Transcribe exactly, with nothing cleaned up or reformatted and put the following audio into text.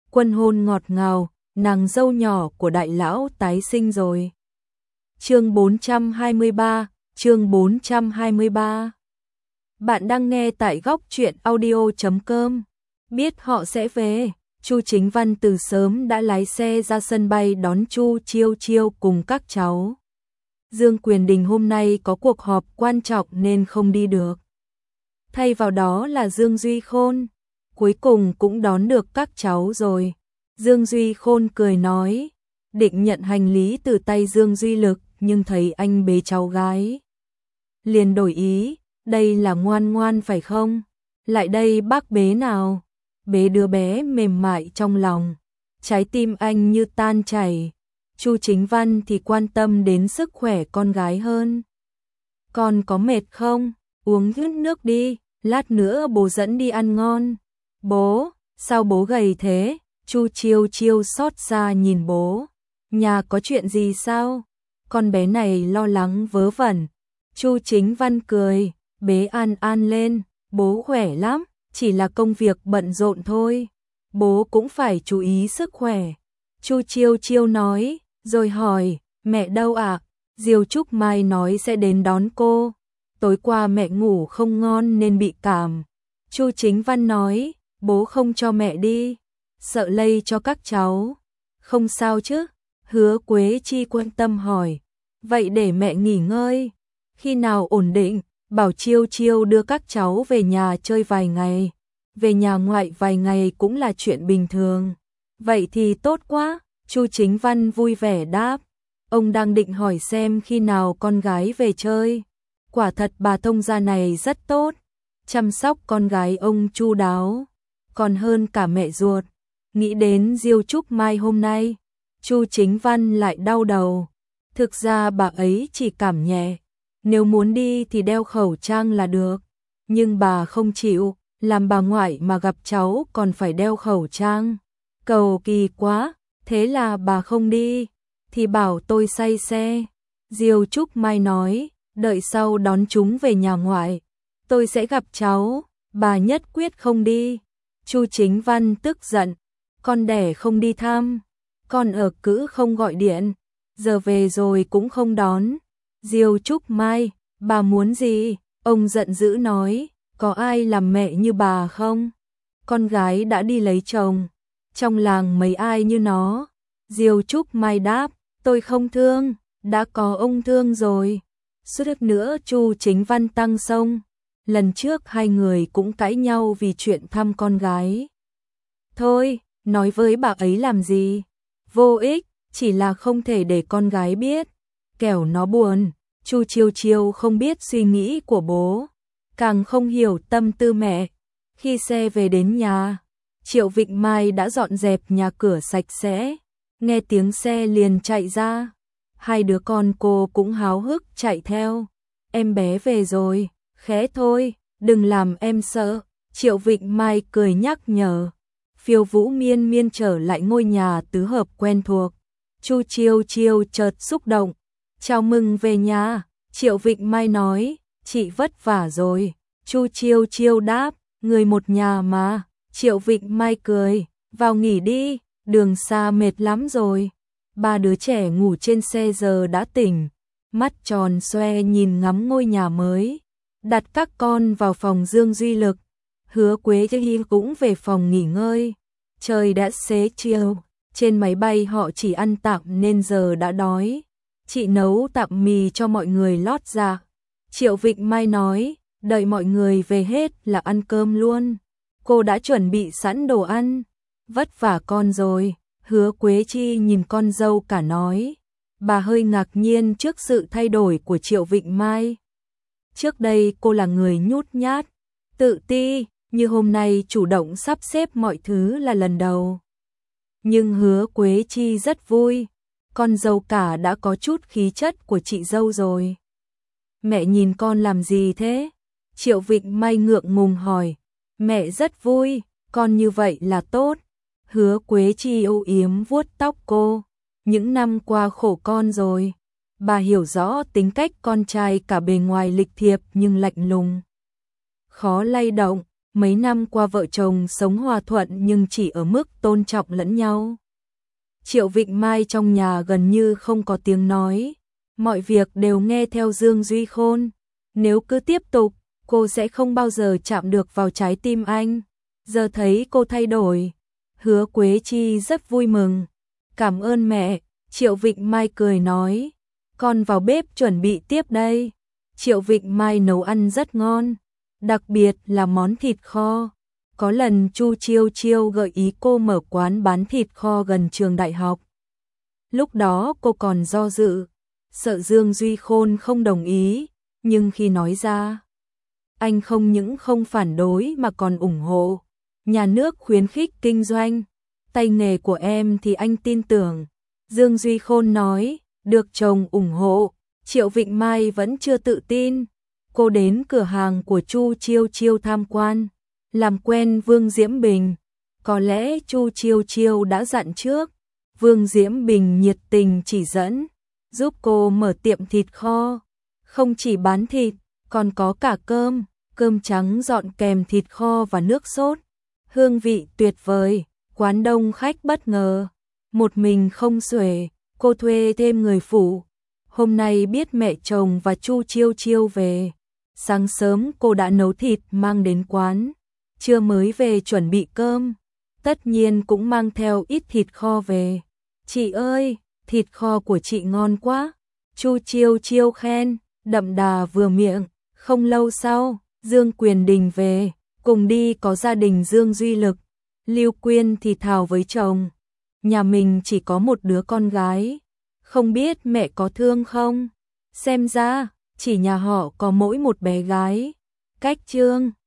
Quân hôn ngọt ngào, nàng dâu nhỏ của đại lão tái sinh rồi. Chương bốn trăm hai mươi ba, chương bốn trăm hai mươi ba. Bạn đang nghe tại góc truyện audio chấm com. Biết họ sẽ về, Chu Chính Văn từ sớm đã lái xe ra sân bay đón Chu Chiêu Chiêu cùng các cháu. Dương Quyền Đình hôm nay có cuộc họp quan trọng nên không đi được. Thay vào đó là Dương Duy Khôn, cuối cùng cũng đón được các cháu rồi. Dương Duy Khôn cười nói, định nhận hành lý từ tay Dương Duy Lực nhưng thấy anh bế cháu gái. Liền đổi ý, đây là Ngoan Ngoan phải không? Lại đây bác bế nào. Bế đứa bé mềm mại trong lòng, trái tim anh như tan chảy. Chu Chính Văn thì quan tâm đến sức khỏe con gái hơn. Con có mệt không? Uống chút nước đi, lát nữa bố dẫn đi ăn ngon. Bố, sao bố gầy thế? Chu Chiêu Chiêu xót xa nhìn bố. Nhà có chuyện gì sao? Con bé này lo lắng vớ vẩn. Chu Chính Văn cười, bế An An lên, bố khỏe lắm, chỉ là công việc bận rộn thôi. Bố cũng phải chú ý sức khỏe. Chu Chiêu Chiêu nói, rồi hỏi, mẹ đâu ạ? À? Diêu Trúc Mai nói sẽ đến đón cô. Tối qua mẹ ngủ không ngon nên bị cảm. Chu Chính Văn nói, bố không cho mẹ đi, sợ lây cho các cháu. Không sao chứ? Hứa Quế Chi quan tâm hỏi. Vậy để mẹ nghỉ ngơi. Khi nào ổn định, bảo Chiêu Chiêu đưa các cháu về nhà chơi vài ngày. Về nhà ngoại vài ngày cũng là chuyện bình thường. Vậy thì tốt quá. Chu Chính Văn vui vẻ đáp. Ông đang định hỏi xem khi nào con gái về chơi. Quả thật bà thông gia này rất tốt, chăm sóc con gái ông chu đáo, còn hơn cả mẹ ruột. Nghĩ đến Diêu Trúc Mai hôm nay, Chu Chính Văn lại đau đầu. Thực ra bà ấy chỉ cảm nhẹ, nếu muốn đi thì đeo khẩu trang là được. Nhưng bà không chịu, làm bà ngoại mà gặp cháu còn phải đeo khẩu trang. Cầu kỳ quá, thế là bà không đi, thì bảo tôi say xe. Diêu Trúc Mai nói, đợi sau đón chúng về nhà ngoại, tôi sẽ gặp cháu. Bà nhất quyết không đi. Chu Chính Văn tức giận, con đẻ không đi thăm, con ở cữ không gọi điện, giờ về rồi cũng không đón. Diêu Trúc Mai, bà muốn gì? Ông giận dữ nói, có ai làm mẹ như bà không? Con gái đã đi lấy chồng, trong làng mấy ai như nó? Diêu Trúc Mai đáp, tôi không thương, đã có ông thương rồi. Suốt nữa Chu Chính Văn tăng sông. Lần trước hai người cũng cãi nhau vì chuyện thăm con gái. Thôi, nói với bà ấy làm gì? Vô ích, chỉ là không thể để con gái biết, kẻo nó buồn. Chu Chiêu Chiêu không biết suy nghĩ của bố, càng không hiểu tâm tư mẹ. Khi xe về đến nhà, Triệu Vịnh Mai đã dọn dẹp nhà cửa sạch sẽ. Nghe tiếng xe liền chạy ra. Hai đứa con cô cũng háo hức chạy theo. Em bé về rồi, khẽ thôi, đừng làm em sợ. Triệu Vịnh Mai cười nhắc nhở. Phiêu Vũ miên miên trở lại ngôi nhà tứ hợp quen thuộc. Chu Chiêu Chiêu chợt xúc động. Chào mừng về nhà. Triệu Vịnh Mai nói, chị vất vả rồi. Chu Chiêu Chiêu đáp, người một nhà mà. Triệu Vịnh Mai cười, vào nghỉ đi, đường xa mệt lắm rồi. Ba đứa trẻ ngủ trên xe giờ đã tỉnh, mắt tròn xoe nhìn ngắm ngôi nhà mới. Đặt các con vào phòng Dương Duy Lực, Hứa Quế Chi cũng về phòng nghỉ ngơi. Trời đã xế chiều, trên máy bay họ chỉ ăn tạm nên giờ đã đói. Chị nấu tạm mì cho mọi người lót dạ. Triệu Vịnh Mai nói, đợi mọi người về hết là ăn cơm luôn. Cô đã chuẩn bị sẵn đồ ăn, vất vả con rồi. Hứa Quế Chi nhìn con dâu cả nói. Bà hơi ngạc nhiên trước sự thay đổi của Triệu Vịnh Mai. Trước đây cô là người nhút nhát, tự ti, như hôm nay chủ động sắp xếp mọi thứ là lần đầu. Nhưng Hứa Quế Chi rất vui, con dâu cả đã có chút khí chất của chị dâu rồi. Mẹ nhìn con làm gì thế? Triệu Vịnh Mai ngượng ngùng hỏi. Mẹ rất vui, con như vậy là tốt. Hứa Quế Chi âu yếm vuốt tóc cô. Những năm qua khổ con rồi. Bà hiểu rõ tính cách con trai cả bề ngoài lịch thiệp nhưng lạnh lùng, khó lay động. Mấy năm qua vợ chồng sống hòa thuận nhưng chỉ ở mức tôn trọng lẫn nhau. Triệu Vịnh Mai trong nhà gần như không có tiếng nói, mọi việc đều nghe theo Dương Duy Khôn. Nếu cứ tiếp tục, cô sẽ không bao giờ chạm được vào trái tim anh. Giờ thấy cô thay đổi, Hứa Quế Chi rất vui mừng. Cảm ơn mẹ, Triệu Vịnh Mai cười nói. Con vào bếp chuẩn bị tiếp đây. Triệu Vịnh Mai nấu ăn rất ngon, đặc biệt là món thịt kho. Có lần Chu Chiêu Chiêu gợi ý cô mở quán bán thịt kho gần trường đại học. Lúc đó cô còn do dự, sợ Dương Duy Khôn không đồng ý, nhưng khi nói ra, anh không những không phản đối mà còn ủng hộ. Nhà nước khuyến khích kinh doanh, tay nghề của em thì anh tin tưởng. Dương Duy Khôn nói, được chồng ủng hộ. Triệu Vịnh Mai vẫn chưa tự tin. Cô đến cửa hàng của Chu Chiêu Chiêu tham quan, làm quen Vương Diễm Bình. Có lẽ Chu Chiêu Chiêu đã dặn trước. Vương Diễm Bình nhiệt tình chỉ dẫn, giúp cô mở tiệm thịt kho. Không chỉ bán thịt, còn có cả cơm, cơm trắng dọn kèm thịt kho và nước sốt. Hương vị tuyệt vời, quán đông khách bất ngờ. Một mình không xuể, cô thuê thêm người phụ. Hôm nay biết mẹ chồng và Chu Chiêu Chiêu về, sáng sớm cô đã nấu thịt mang đến quán, trưa mới về chuẩn bị cơm, tất nhiên cũng mang theo ít thịt kho về. Chị ơi, thịt kho của chị ngon quá, Chu Chiêu Chiêu khen, đậm đà vừa miệng. Không lâu sau, Dương Quyền Đình về, cùng đi có gia đình Dương Duy Lực. Lưu Quyên thì thào với chồng, nhà mình chỉ có một đứa con gái, không biết mẹ có thương không? Xem ra, chỉ nhà họ có mỗi một bé gái. Cách chương